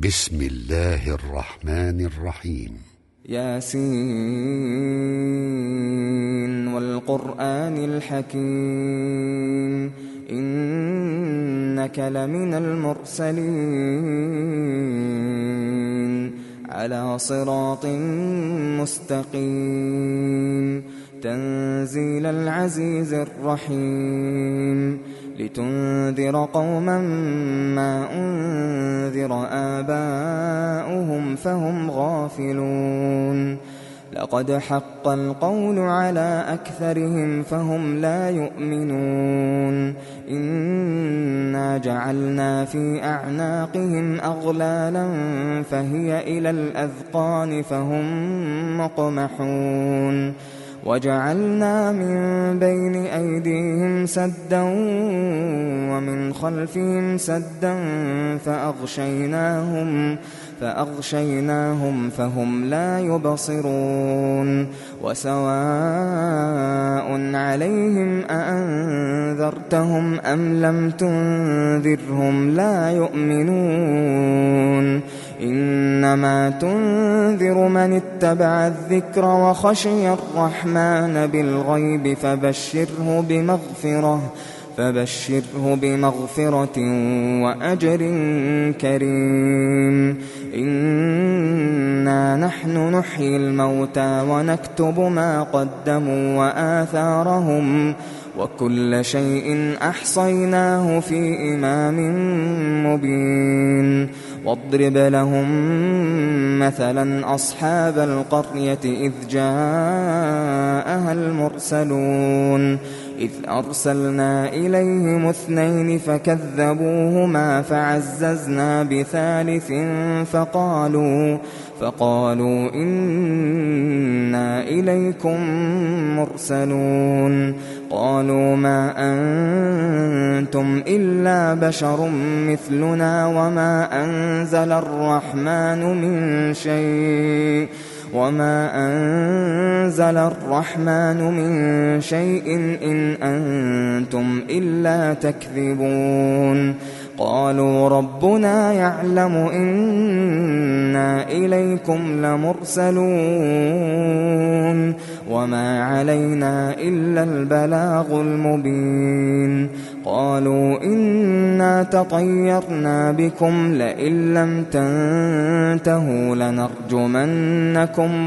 بسم الله الرحمن الرحيم. ياسين والقرآن الحكيم إنك لمن المرسلين على صراط مستقيم تنزيل العزيز الرحيم لتنذر قوما ما أنذر آباؤهم فهم غافلون لقد حق القول على أكثرهم فهم لا يؤمنون إنا جعلنا في أعناقهم أغلالا فهي إلى الأذقان فهم مقمحون وجعلنا من بين أيديهم سدا ومن خلفهم سدا فأغشيناهم فهم لا يبصرون وسواء عليهم أأنذرتهم أم لم تنذرهم لا يؤمنون إنما تنذر من اتبع الذكر وخشي الرحمن بالغيب فبشره بمغفرة وأجر كريم إنا نحن نحيي الموتى ونكتب ما قدموا وآثارهم وكل شيء أحصيناه في إمام مبين واضرب لهم مثلا أصحاب القرية إذ جاءها المرسلون إذ أرسلنا إليهم 2 فكذبوهما فعززنا بثالث فقالوا إنا إليكم مرسلون قالوا ما أنتم إلا بشر مثلنا وما أنزل الرحمن من شيء إن أنتم إلا تكذبون قالوا ربنا يعلم إنا إليكم لمرسلون وما علينا إلا البلاغ المبين قالوا إنا تطيرنا بكم لئن لم تنتهوا لنرجمنكم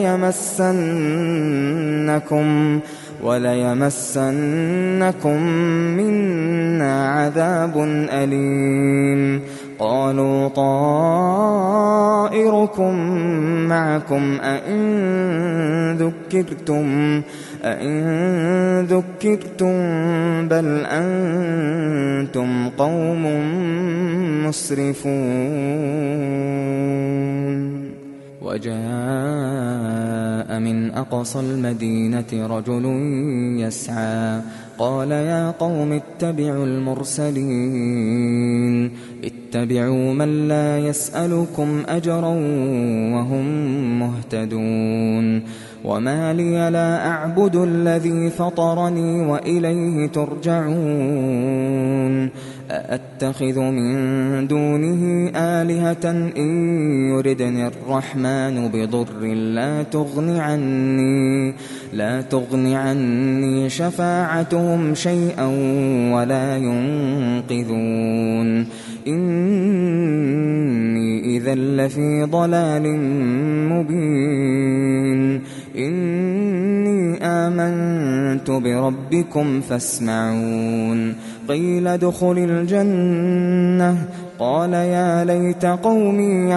وليمسنكم منا عذاب أليم قالوا طائركم معكم أئن ذكرتم بل أنتم قوم مسرفون وجاء من أقصى المدينة رجل يسعى قال يا قوم اتبعوا المرسلين اتبعوا من لا يسألكم أجرا وهم مهتدون وما لي لا أعبد الذي فطرني وإليه ترجعون أأتخذ من دونه آلهة إن يردني الرحمن بضر لا تغن عني شفاعتهم شيئا ولا ينقذون إني إذا لفي ضلال مبين إني آمنت بربكم فاسمعون قيل ادخل الجنة قال يا ليت قومي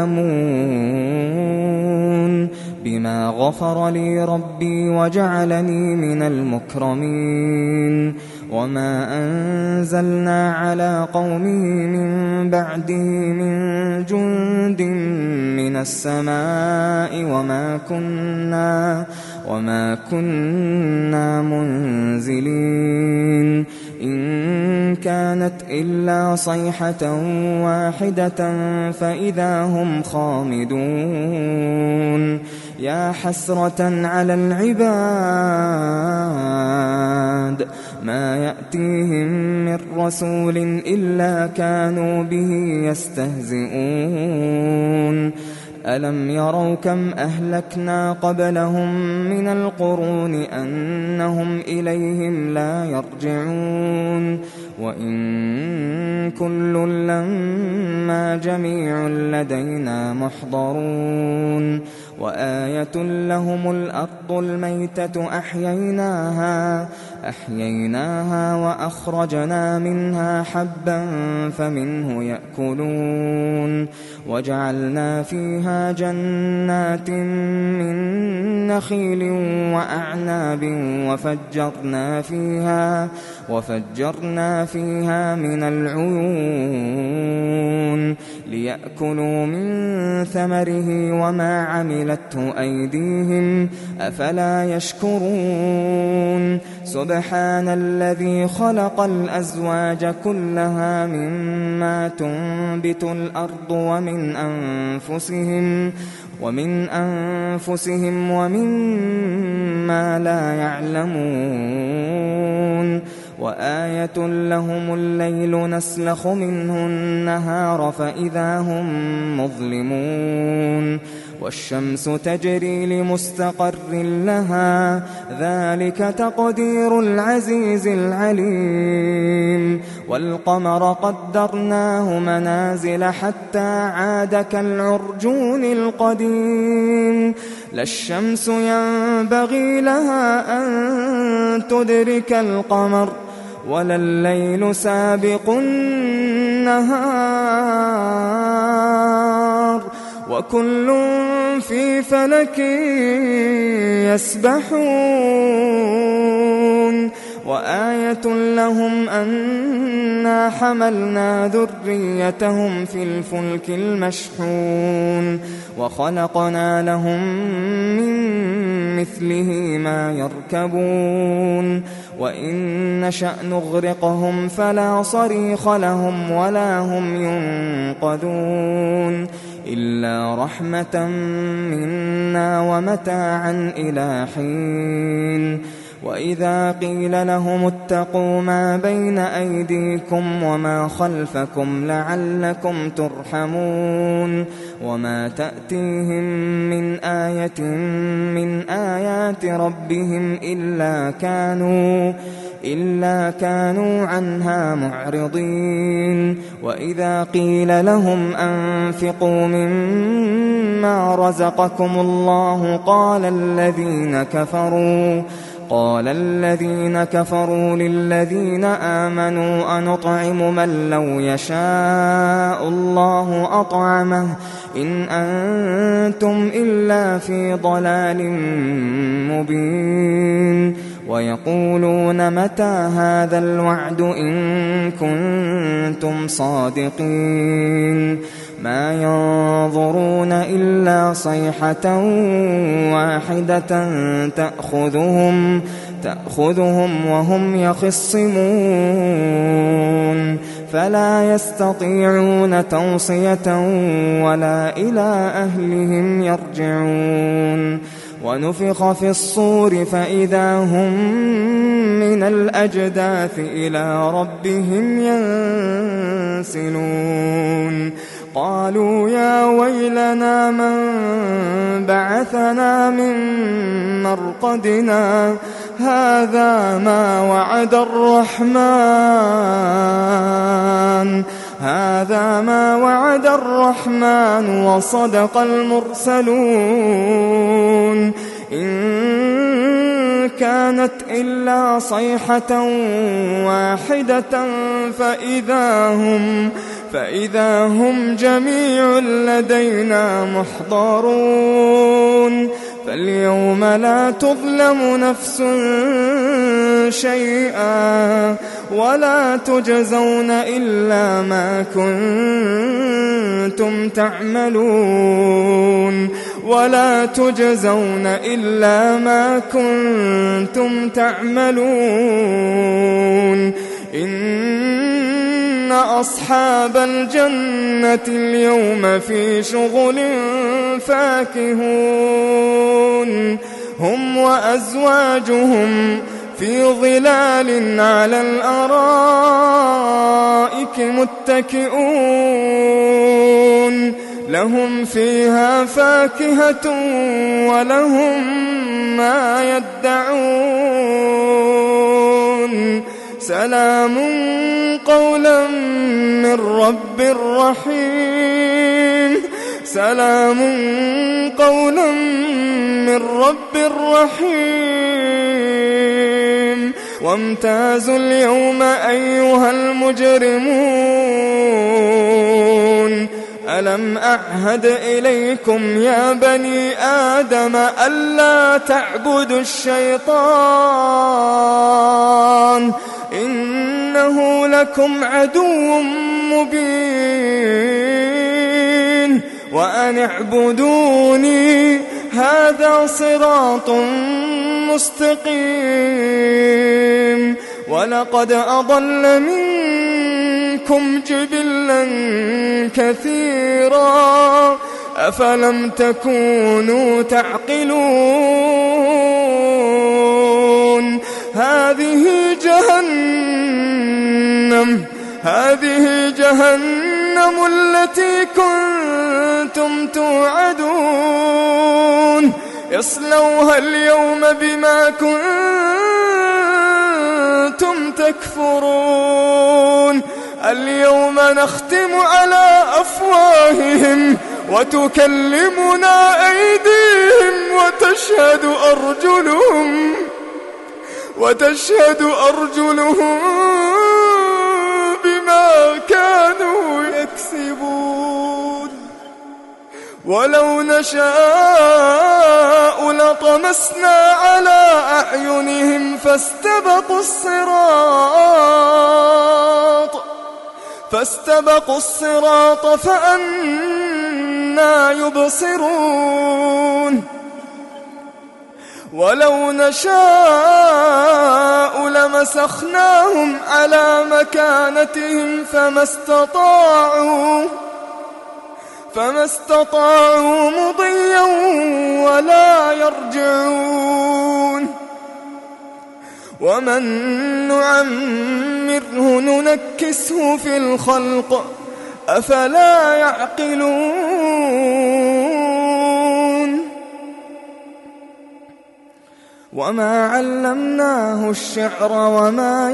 يعلمون بما غفر لي ربي وجعلني من المكرمين وما أنزلنا على قومه من بعده من جند من السماء وما كنا منزلين إن كانت إلا صيحة واحدة فإذا هم خامدون يا حسرة على العباد ما يأتيهم من رسول إلا كانوا به يستهزئون ألم يروا كم أهلكنا قبلهم من القرون أنهم إليهم لا يرجعون وإن كل لما جميع لدينا محضرون وآية لهم الأرض الميتة أحييناها وأخرجنا منها حبا فمنه يأكلون وجعلنا فيها جنات من نخيل وأعناب وفجرنا فيها من العيون ليأكلوا من ثمره وما عملته أيديهم أفلا يشكرون سبحان الذي خلق الأزواج كلها مما تنبت الأرض ومن أنفسهم ومما لا يعلمون وآية لهم الليل نسلخ منه النهار فإذا هم مظلمون والشمس تجري لمستقر لها ذلك تقدير العزيز العليم والقمر قدرناه منازل حتى عاد كالعرجون القديم لا الشمس ينبغي لها أن تدرك القمر ولا الليل سابق النهار وكل في فلك يسبحون وآية لهم أنا حملنا ذريتهم في الفلك المشحون وخلقنا لهم من مثله ما يركبون وإن نشأ نغرقهم فلا صريخ لهم ولا هم ينقذون إلا رحمة منا ومتاعا إلى حين وإذا قيل لهم اتقوا ما بين أيديكم وما خلفكم لعلكم ترحمون وما تأتيهم من آية من آيات ربهم إلا كانوا عنها معرضين وإذا قيل لهم أنفقوا مما رزقكم الله قال الذين كفروا للذين آمنوا أنطعم من لو يشاء الله أطعمه إن أنتم إلا في ضلال مبين ويقولون متى هذا الوعد إن كنتم صادقين ما ينظرون إلا صيحة واحدة تأخذهم وهم يخصمون فلا يستطيعون توصية ولا إلى أهلهم يرجعون ونفخ في الصور فإذا هم من الأجداث إلى ربهم ينسلون قالوا يا ويلنا من بعثنا من مرقدنا هذا ما وعد الرحمن وصدق المرسلون إن كانت إلا صيحة واحدة فإذا هم جميع لدينا محضرون فاليوم لا تظلم نفس شيئا ولا تجزون إلا ما كنتم تعملون إن أصحاب الجنة اليوم في شغل فاكهون هم وأزواجهم في ظلال على الأرائك متكئون لهم فيها فاكهة ولهم ما يدعون سلام قولا من رب رحيم سلام قولا من رب رحيم وامتازوا اليوم أيها المجرمون ألم أعهد إليكم يا بني آدم ألا تعبدوا الشيطان إنه لكم عدو مبين وأن اعبدوني هذا صراط مستقيم ولقد أضل منكم جبلا كثيرا أفلم تكونوا تعقلون هذه جهنم التي كنتم توعدون اصلوها اليوم بما كنتم تكفرون اليوم نختم على أفواههم وتكلمنا أيديهم وتشهد أرجلهم بما كانوا يكسبون ولو نشاء لطمسنا على أعينهم فاستبقوا الصراط فأنى يبصرون ولو نشاء لمسخناهم على مكانتهم فما استطاعوا مضيا ولا يرجعون ومن نعمره ننكسه في الخلق أفلا يعقلون وما علمناه الشعر وما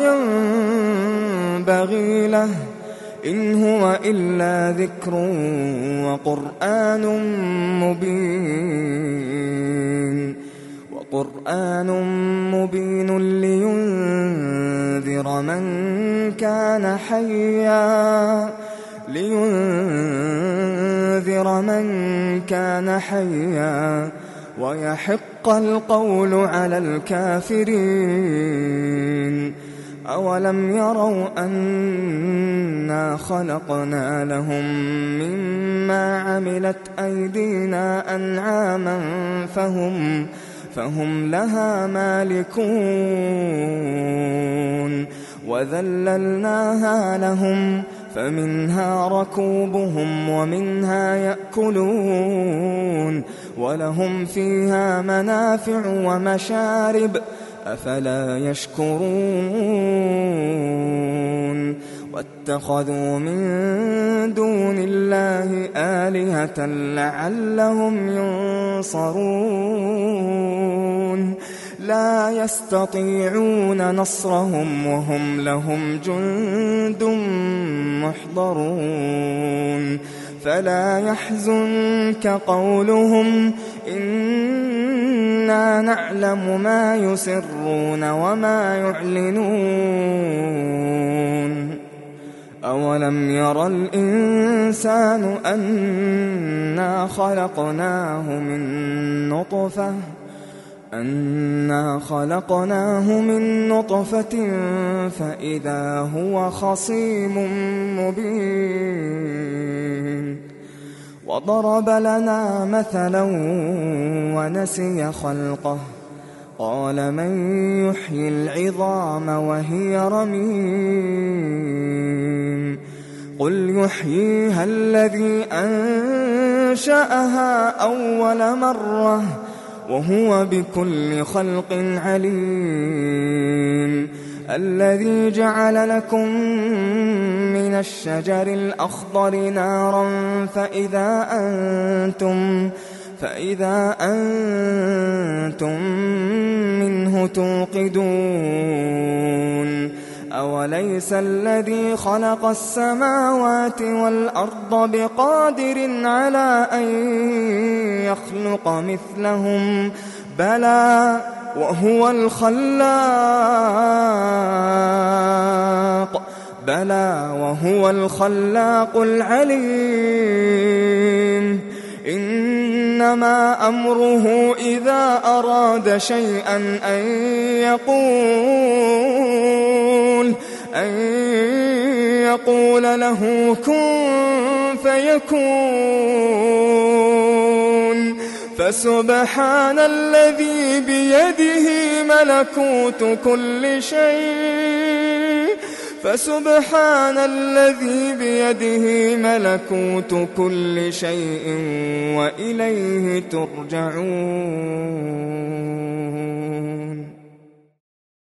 ينبغي له إن هو إلا ذكر وقرآن مبين لينذر من كان حيا ويحق القول على الكافرين أولم يروا أنا خلقنا لهم مما عملت أيدينا أنعاما فهم لها مالكون وذللناها لهم فمنها ركوبهم ومنها يأكلون ولهم فيها منافع ومشارب أفلا يشكرون واتخذوا من دون الله آلهة لعلهم ينصرون لا يستطيعون نصرهم وهم لهم جند محضرون فلا يحزنك قولهم إنا نعلم ما يسرون وما يعلنون أولم يرى الإنسان أنا خلقناه من نطفة فإذا هو خصيم مبين وضرب لنا مثلا ونسي خلقه قال من يحيي العظام وهي رميم قل يحييها الذي أنشأها أول مرة وهو بكل خلق عليم الذي جعل لكم من الشجر الأخضر نارا فإذا أنتم منه توقدون أوليس الذي خلق السماوات والأرض بقادر على أن يخلق مثلهم بلى وهو الخلاق العليم إنما أمره إذا أراد شيئا أن يقول له كن فيكون فسبحان الذي بيده ملكوت كل شيء وإليه ترجعون.